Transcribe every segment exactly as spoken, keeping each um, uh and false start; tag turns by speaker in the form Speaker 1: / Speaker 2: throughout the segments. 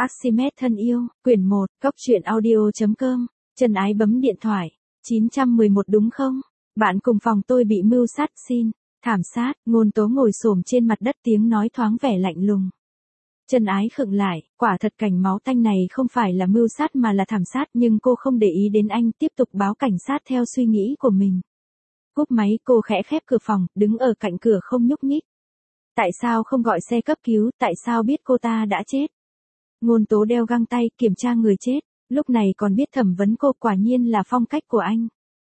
Speaker 1: Archimedes thân yêu, quyển một, Cốc truyện audio chấm com, Trần Ái bấm điện thoại, chín trăm mười một đúng không? Bạn cùng phòng tôi bị mưu sát xin, thảm sát, Ngôn Tố ngồi xổm trên mặt đất tiếng nói thoáng vẻ lạnh lùng. Trần Ái khựng lại, quả thật cảnh máu tanh này không phải là mưu sát mà là thảm sát, nhưng cô không để ý đến anh, tiếp tục báo cảnh sát theo suy nghĩ của mình. Cúp máy, cô khẽ khép cửa phòng, đứng ở cạnh cửa không nhúc nhích. Tại sao không gọi xe cấp cứu, tại sao biết cô ta đã chết? Ngôn Tố đeo găng tay, kiểm tra người chết, lúc này còn biết thẩm vấn cô, quả nhiên là phong cách của anh.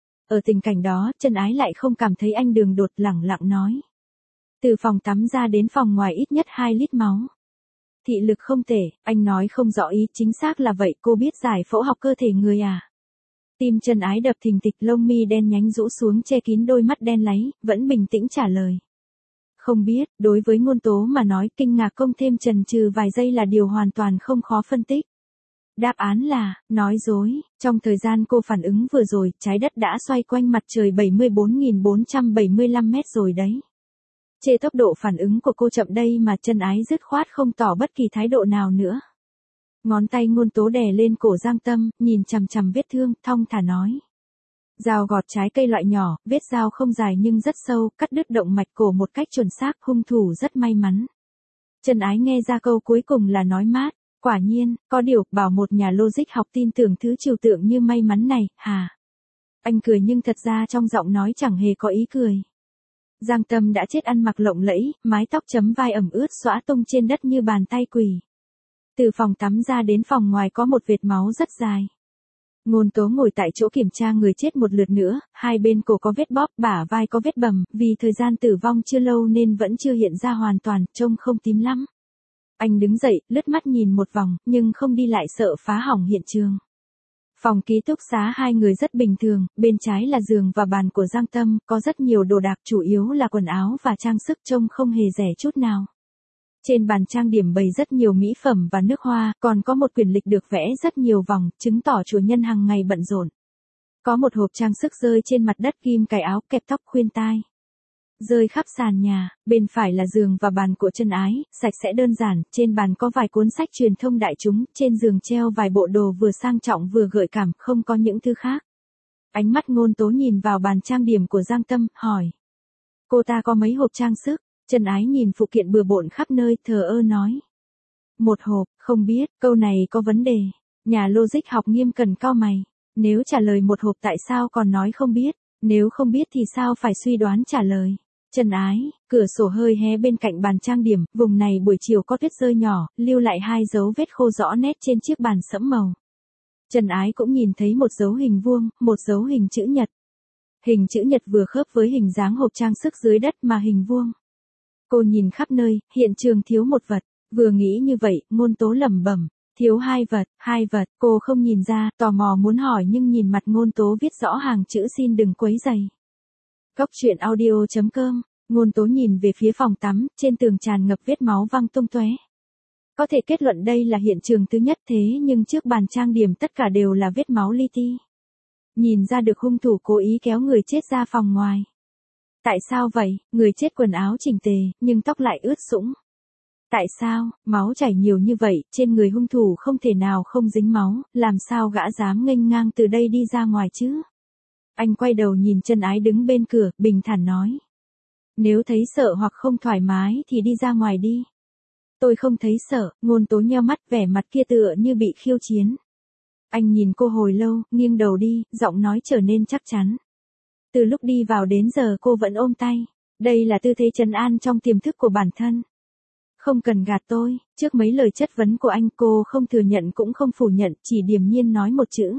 Speaker 1: Ở tình cảnh đó, Trần Ái lại không cảm thấy anh đường đột, lẳng lặng nói. Từ phòng tắm ra đến phòng ngoài ít nhất hai lít máu. Thị lực không tệ, anh nói không rõ ý, chính xác là vậy, cô biết giải phẫu học cơ thể người à? Tim Trần Ái đập thình thịch, lông mi đen nhánh rũ xuống che kín đôi mắt đen láy, vẫn bình tĩnh trả lời. Không biết, đối với Ngôn Tố mà nói, kinh ngạc công thêm chần chừ vài giây là điều hoàn toàn không khó phân tích. Đáp án là, nói dối, trong thời gian cô phản ứng vừa rồi, trái đất đã xoay quanh mặt trời bảy mươi bốn nghìn bốn trăm bảy mươi lăm mét rồi đấy. Chê tốc độ phản ứng của cô chậm đây mà, Trần Ái dứt khoát không tỏ bất kỳ thái độ nào nữa. Ngón tay Ngôn Tố đè lên cổ Giang Tâm, nhìn chằm chằm vết thương, thong thả nói. Dao gọt trái cây loại nhỏ, vết dao không dài nhưng rất sâu, cắt đứt động mạch cổ một cách chuẩn xác, hung thủ rất may mắn. Trần Ái nghe ra câu cuối cùng là nói mát, quả nhiên, có điều, bảo một nhà logic học tin tưởng thứ trừu tượng như may mắn này, hả? Anh cười nhưng thật ra trong giọng nói chẳng hề có ý cười. Giang Tâm đã chết ăn mặc lộng lẫy, mái tóc chấm vai ẩm ướt xõa tung trên đất như bàn tay quỷ. Từ phòng tắm ra đến phòng ngoài có một vệt máu rất dài. Ngôn Tố ngồi tại chỗ kiểm tra người chết một lượt nữa, hai bên cổ có vết bóp, bả vai có vết bầm, vì thời gian tử vong chưa lâu nên vẫn chưa hiện ra hoàn toàn, trông không tím lắm. Anh đứng dậy, lướt mắt nhìn một vòng, nhưng không đi lại sợ phá hỏng hiện trường. Phòng ký túc xá hai người rất bình thường, bên trái là giường và bàn của Giang Tâm, có rất nhiều đồ đạc, chủ yếu là quần áo và trang sức, trông không hề rẻ chút nào. Trên bàn trang điểm bày rất nhiều mỹ phẩm và nước hoa, còn có một quyển lịch được vẽ rất nhiều vòng, chứng tỏ chủ nhân hàng ngày bận rộn. Có một hộp trang sức rơi trên mặt đất, ghim cài áo, kẹp tóc, khuyên tai. Rơi khắp sàn nhà, bên phải là giường và bàn của Trần Ái, sạch sẽ đơn giản, trên bàn có vài cuốn sách truyền thông đại chúng, trên giường treo vài bộ đồ vừa sang trọng vừa gợi cảm, không có những thứ khác. Ánh mắt Ngôn Tố nhìn vào bàn trang điểm của Giang Tâm, hỏi. Cô ta có mấy hộp trang sức? Trần Ái nhìn phụ kiện bừa bộn khắp nơi, thờ ơ nói. Một hộp, không biết, câu này có vấn đề. Nhà logic học nghiêm cẩn cau mày. Nếu trả lời một hộp tại sao còn nói không biết, nếu không biết thì sao phải suy đoán trả lời. Trần Ái, cửa sổ hơi hé bên cạnh bàn trang điểm, vùng này buổi chiều có tuyết rơi nhỏ, lưu lại hai dấu vết khô rõ nét trên chiếc bàn sẫm màu. Trần Ái cũng nhìn thấy một dấu hình vuông, một dấu hình chữ nhật. Hình chữ nhật vừa khớp với hình dáng hộp trang sức dưới đất mà hình vuông. Cô nhìn khắp nơi, hiện trường thiếu một vật, vừa nghĩ như vậy, Ngôn Tố lẩm bẩm, thiếu hai vật, hai vật, cô không nhìn ra, tò mò muốn hỏi nhưng nhìn mặt Ngôn Tố viết rõ hàng chữ xin đừng quấy rầy. Cốc truyện audio chấm com, Ngôn Tố nhìn về phía phòng tắm, trên tường tràn ngập vết máu văng tung tóe. Có thể kết luận đây là hiện trường thứ nhất, thế nhưng trước bàn trang điểm tất cả đều là vết máu li ti. Nhìn ra được hung thủ cố ý kéo người chết ra phòng ngoài. Tại sao vậy, người chết quần áo chỉnh tề, nhưng tóc lại ướt sũng. Tại sao, máu chảy nhiều như vậy, trên người hung thủ không thể nào không dính máu, làm sao gã dám nghênh ngang từ đây đi ra ngoài chứ? Anh quay đầu nhìn Trần Ái đứng bên cửa, bình thản nói. Nếu thấy sợ hoặc không thoải mái thì đi ra ngoài đi. Tôi không thấy sợ, Ngôn Tố nheo mắt, vẻ mặt kia tựa như bị khiêu chiến. Anh nhìn cô hồi lâu, nghiêng đầu đi, giọng nói trở nên chắc chắn. Từ lúc đi vào đến giờ cô vẫn ôm tay. Đây là tư thế trấn an trong tiềm thức của bản thân. Không cần gạt tôi, trước mấy lời chất vấn của anh cô không thừa nhận cũng không phủ nhận, chỉ điềm nhiên nói một chữ.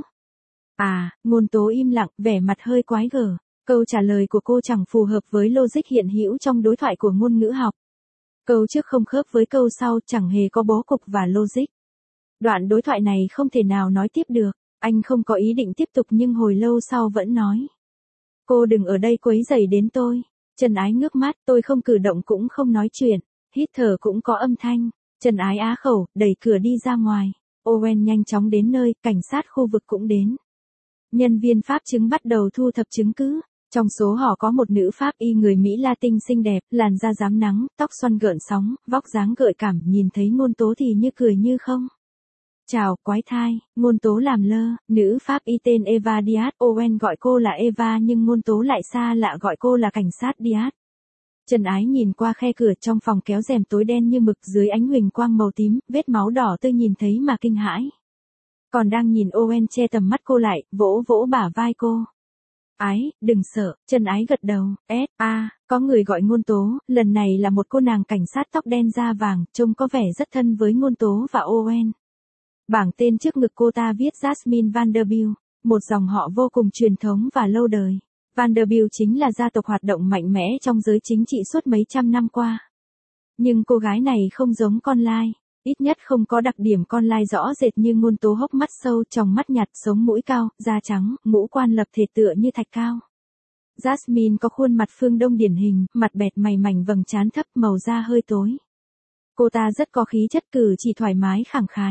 Speaker 1: À, Ngôn Tố im lặng, vẻ mặt hơi quái gở. Câu trả lời của cô chẳng phù hợp với logic hiện hữu trong đối thoại của ngôn ngữ học. Câu trước không khớp với câu sau, chẳng hề có bố cục và logic. Đoạn đối thoại này không thể nào nói tiếp được. Anh không có ý định tiếp tục nhưng hồi lâu sau vẫn nói. Cô đừng ở đây quấy rầy đến tôi. Trần Ái ngước mắt, tôi không cử động cũng không nói chuyện. Hít thở cũng có âm thanh. Trần Ái á khẩu, đẩy cửa đi ra ngoài. Owen nhanh chóng đến nơi, cảnh sát khu vực cũng đến. Nhân viên pháp chứng bắt đầu thu thập chứng cứ. Trong số họ có một nữ pháp y người Mỹ Latin xinh đẹp, làn da rám nắng, tóc xoăn gợn sóng, vóc dáng gợi cảm, nhìn thấy Ngôn Tố thì như cười như không. Chào, quái thai, ngôn tố làm lơ, nữ pháp y tên Eva Diaz, Owen gọi cô là Eva nhưng ngôn tố lại xa lạ gọi cô là cảnh sát Diaz. Trần Ái nhìn qua khe cửa trong phòng kéo rèm tối đen như mực dưới ánh huỳnh quang màu tím, vết máu đỏ tươi nhìn thấy mà kinh hãi. Còn đang nhìn Owen che tầm mắt cô lại, vỗ vỗ bả vai cô. Ái, đừng sợ, Trần Ái gật đầu, S, A, có người gọi ngôn tố, lần này là một cô nàng cảnh sát tóc đen da vàng, trông có vẻ rất thân với ngôn tố và Owen. Bảng tên trước ngực cô ta viết Jasmine Vanderbilt, một dòng họ vô cùng truyền thống và lâu đời. Vanderbilt chính là gia tộc hoạt động mạnh mẽ trong giới chính trị suốt mấy trăm năm qua. Nhưng cô gái này không giống con lai, ít nhất không có đặc điểm con lai rõ rệt như ngôn tố, hốc mắt sâu, tròng mắt nhạt, sống mũi cao, da trắng, ngũ quan lập thể tựa như thạch cao. Jasmine có khuôn mặt phương Đông điển hình, mặt bẹt mày mảnh vầng trán thấp, màu da hơi tối. Cô ta rất có khí chất, cử chỉ thoải mái khẳng khái.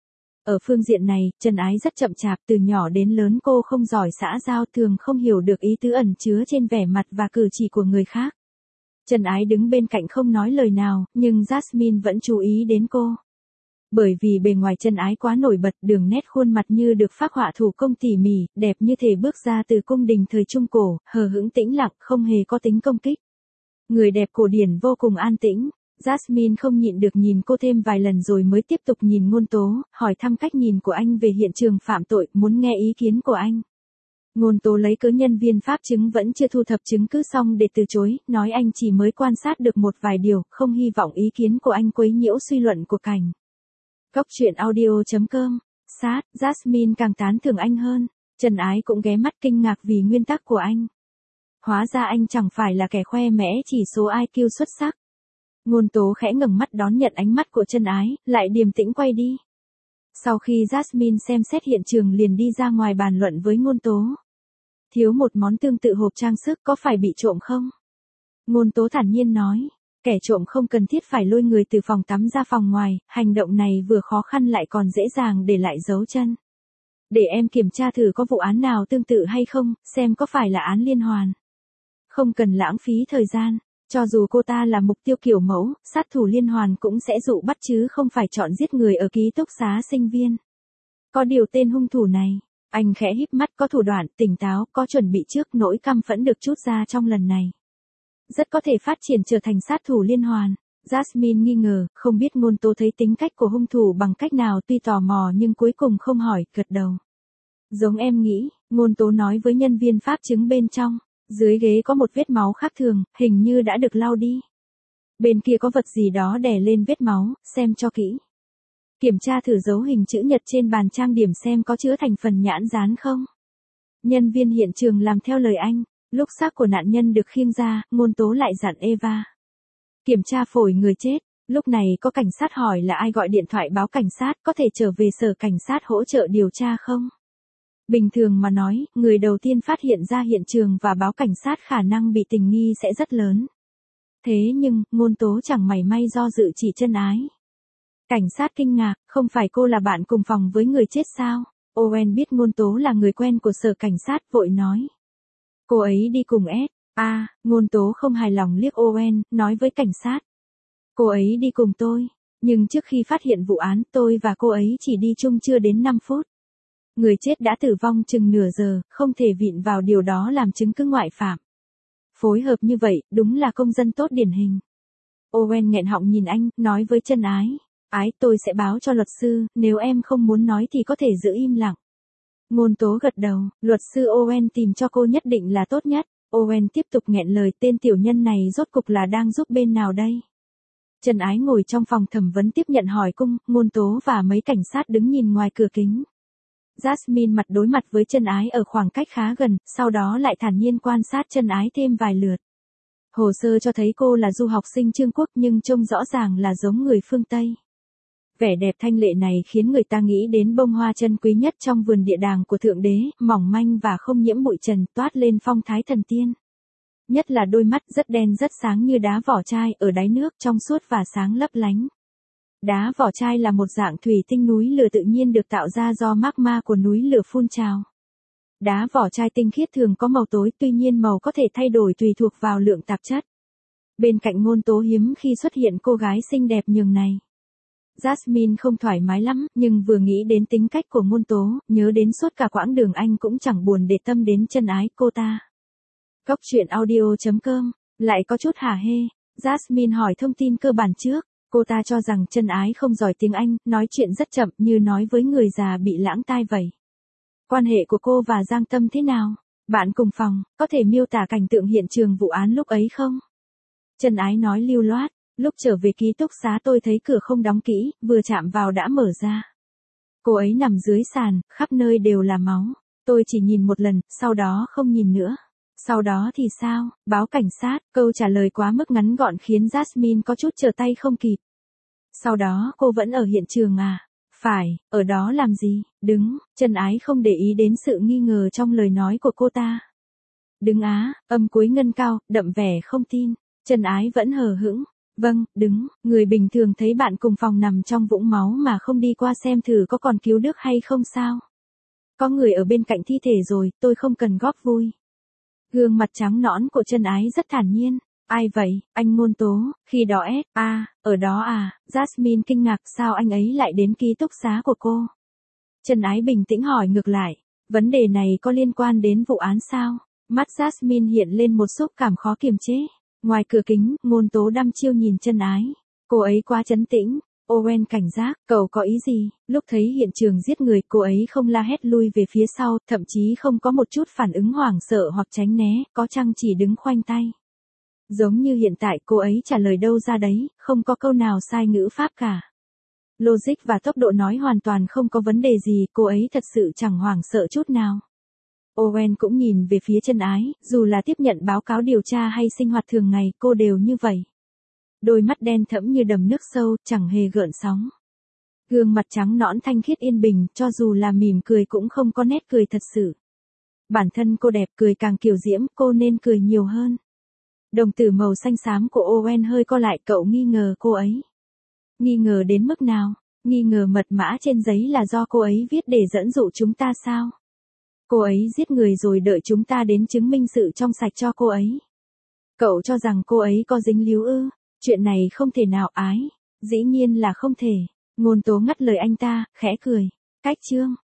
Speaker 1: Ở phương diện này, Trần Ái rất chậm chạp, từ nhỏ đến lớn cô không giỏi xã giao, thường không hiểu được ý tứ ẩn chứa trên vẻ mặt và cử chỉ của người khác. Trần Ái đứng bên cạnh không nói lời nào, nhưng Jasmine vẫn chú ý đến cô. Bởi vì bề ngoài Trần Ái quá nổi bật, đường nét khuôn mặt như được phác họa thủ công tỉ mỉ, đẹp như thể bước ra từ cung đình thời Trung Cổ, hờ hững tĩnh lặng, không hề có tính công kích. Người đẹp cổ điển vô cùng an tĩnh. Jasmine không nhịn được nhìn cô thêm vài lần rồi mới tiếp tục nhìn ngôn tố, hỏi thăm cách nhìn của anh về hiện trường phạm tội, muốn nghe ý kiến của anh. Ngôn tố lấy cớ nhân viên pháp chứng vẫn chưa thu thập chứng cứ xong để từ chối, nói anh chỉ mới quan sát được một vài điều, không hy vọng ý kiến của anh quấy nhiễu suy luận của cảnh. Góc truyện audio chấm com, sát, Jasmine càng tán thưởng anh hơn, Trần Ái cũng ghé mắt kinh ngạc vì nguyên tắc của anh. Hóa ra anh chẳng phải là kẻ khoe mẽ chỉ số i kiu xuất sắc. Ngôn tố khẽ ngẩng mắt đón nhận ánh mắt của Trần Ái, lại điềm tĩnh quay đi. Sau khi Jasmine xem xét hiện trường liền đi ra ngoài bàn luận với ngôn tố. Thiếu một món tương tự hộp trang sức, có phải bị trộm không? Ngôn tố thản nhiên nói, kẻ trộm không cần thiết phải lôi người từ phòng tắm ra phòng ngoài, hành động này vừa khó khăn lại còn dễ dàng để lại dấu chân. Để em kiểm tra thử có vụ án nào tương tự hay không, xem có phải là án liên hoàn. Không cần lãng phí thời gian. Cho dù cô ta là mục tiêu kiểu mẫu, sát thủ liên hoàn cũng sẽ dụ bắt chứ không phải chọn giết người ở ký túc xá sinh viên. Có điều tên hung thủ này, anh khẽ híp mắt, có thủ đoạn, tỉnh táo, có chuẩn bị trước, nỗi căm phẫn được trút ra trong lần này. Rất có thể phát triển trở thành sát thủ liên hoàn. Jasmine nghi ngờ, không biết ngôn tố thấy tính cách của hung thủ bằng cách nào, tuy tò mò nhưng cuối cùng không hỏi, gật đầu. Giống em nghĩ, ngôn tố nói với nhân viên pháp chứng bên trong. Dưới ghế có một vết máu khác thường, hình như đã được lau đi. Bên kia có vật gì đó đè lên vết máu, xem cho kỹ. Kiểm tra thử dấu hình chữ nhật trên bàn trang điểm xem có chứa thành phần nhãn dán không. Nhân viên hiện trường làm theo lời anh, lúc xác của nạn nhân được khiêng ra, ngôn tố lại dặn Eva. Kiểm tra phổi người chết, lúc này có cảnh sát hỏi là ai gọi điện thoại báo cảnh sát, có thể trở về sở cảnh sát hỗ trợ điều tra không? Bình thường mà nói, người đầu tiên phát hiện ra hiện trường và báo cảnh sát khả năng bị tình nghi sẽ rất lớn. Thế nhưng, ngôn tố chẳng mảy may do dự chỉ Trần Ái. Cảnh sát kinh ngạc, không phải cô là bạn cùng phòng với người chết sao? Owen biết ngôn tố là người quen của sở cảnh sát, vội nói. Cô ấy đi cùng S. A, ngôn tố không hài lòng liếc Owen, nói với cảnh sát. Cô ấy đi cùng tôi, nhưng trước khi phát hiện vụ án tôi và cô ấy chỉ đi chung chưa đến năm phút. Người chết đã tử vong chừng nửa giờ, không thể vịn vào điều đó làm chứng cứ ngoại phạm. Phối hợp như vậy, đúng là công dân tốt điển hình. Owen nghẹn họng nhìn anh, nói với Trần Ái. Ái, tôi sẽ báo cho luật sư, nếu em không muốn nói thì có thể giữ im lặng. Ngôn tố gật đầu, luật sư Owen tìm cho cô nhất định là tốt nhất. Owen tiếp tục nghẹn lời, tên tiểu nhân này rốt cục là đang giúp bên nào đây? Trần Ái ngồi trong phòng thẩm vấn tiếp nhận hỏi cung, ngôn tố và mấy cảnh sát đứng nhìn ngoài cửa kính. Jasmine mặt đối mặt với Trần Ái ở khoảng cách khá gần, sau đó lại thản nhiên quan sát Trần Ái thêm vài lượt. Hồ sơ cho thấy cô là du học sinh Trung Quốc nhưng trông rõ ràng là giống người phương Tây. Vẻ đẹp thanh lệ này khiến người ta nghĩ đến bông hoa chân quý nhất trong vườn địa đàng của Thượng Đế, mỏng manh và không nhiễm bụi trần, toát lên phong thái thần tiên. Nhất là đôi mắt rất đen rất sáng như đá vỏ chai, ở đáy nước trong suốt và sáng lấp lánh. Đá vỏ chai là một dạng thủy tinh núi lửa tự nhiên được tạo ra do magma của núi lửa phun trào. Đá vỏ chai tinh khiết thường có màu tối, tuy nhiên màu có thể thay đổi tùy thuộc vào lượng tạp chất. Bên cạnh ngôn tố hiếm khi xuất hiện cô gái xinh đẹp nhường này. Jasmine không thoải mái lắm, nhưng vừa nghĩ đến tính cách của Ngôn Tố, nhớ đến suốt cả quãng đường anh cũng chẳng buồn để tâm đến chân ái cô ta. Cốc truyện audio chấm com, lại có chút hả hê. Jasmine hỏi thông tin cơ bản trước, cô ta cho rằng chân ái không giỏi tiếng Anh, nói chuyện rất chậm như nói với người già bị lãng tai vậy. Quan hệ của cô và Giang Tâm thế nào? Bạn cùng phòng, có thể miêu tả cảnh tượng hiện trường vụ án lúc ấy không? Chân ái nói lưu loát, lúc trở về ký túc xá tôi thấy cửa không đóng kỹ, vừa chạm vào đã mở ra. Cô ấy nằm dưới sàn, khắp nơi đều là máu. Tôi chỉ nhìn một lần, sau đó không nhìn nữa. Sau đó thì sao? Báo cảnh sát, câu trả lời quá mức ngắn gọn khiến Jasmine có chút trở tay không kịp. Sau đó cô vẫn ở hiện trường à? Phải, ở đó làm gì? Đứng, chân ái không để ý đến sự nghi ngờ trong lời nói của cô ta. Đứng á, âm cuối ngân cao, đậm vẻ không tin. Chân ái vẫn hờ hững. Vâng, đứng, người bình thường thấy bạn cùng phòng nằm trong vũng máu mà không đi qua xem thử có còn cứu được hay không sao? Có người ở bên cạnh thi thể rồi, tôi không cần góp vui. Gương mặt trắng nõn của chân ái rất thản nhiên. Ai vậy, anh Ngôn Tố, khi đó S, à, ở đó à, Jasmine kinh ngạc sao anh ấy lại đến ký túc xá của cô. Chân ái bình tĩnh hỏi ngược lại, vấn đề này có liên quan đến vụ án sao? Mắt Jasmine hiện lên một xúc cảm khó kiềm chế. Ngoài cửa kính, Ngôn Tố đăm chiêu nhìn chân ái. Cô ấy quá trấn tĩnh. Owen cảnh giác, cậu có ý gì? Lúc thấy hiện trường giết người, cô ấy không la hét lui về phía sau, thậm chí không có một chút phản ứng hoảng sợ hoặc tránh né, có chăng chỉ đứng khoanh tay. Giống như hiện tại cô ấy trả lời đâu ra đấy, không có câu nào sai ngữ pháp cả. Logic và tốc độ nói hoàn toàn không có vấn đề gì, cô ấy thật sự chẳng hoảng sợ chút nào. Owen cũng nhìn về phía chân ái, dù là tiếp nhận báo cáo điều tra hay sinh hoạt thường ngày, cô đều như vậy. Đôi mắt đen thẫm như đầm nước sâu, chẳng hề gợn sóng. Gương mặt trắng nõn thanh khiết yên bình, cho dù là mỉm cười cũng không có nét cười thật sự. Bản thân cô đẹp, cười càng kiều diễm, cô nên cười nhiều hơn. Đồng tử màu xanh xám của Owen hơi co lại, cậu nghi ngờ cô ấy. Nghi ngờ đến mức nào? Nghi ngờ mật mã trên giấy là do cô ấy viết để dẫn dụ chúng ta sao? Cô ấy giết người rồi đợi chúng ta đến chứng minh sự trong sạch cho cô ấy. Cậu cho rằng cô ấy có dính líu ư? Chuyện này không thể nào ái. Dĩ nhiên là không thể. Ngôn Tố ngắt lời anh ta, khẽ cười. Cách chương.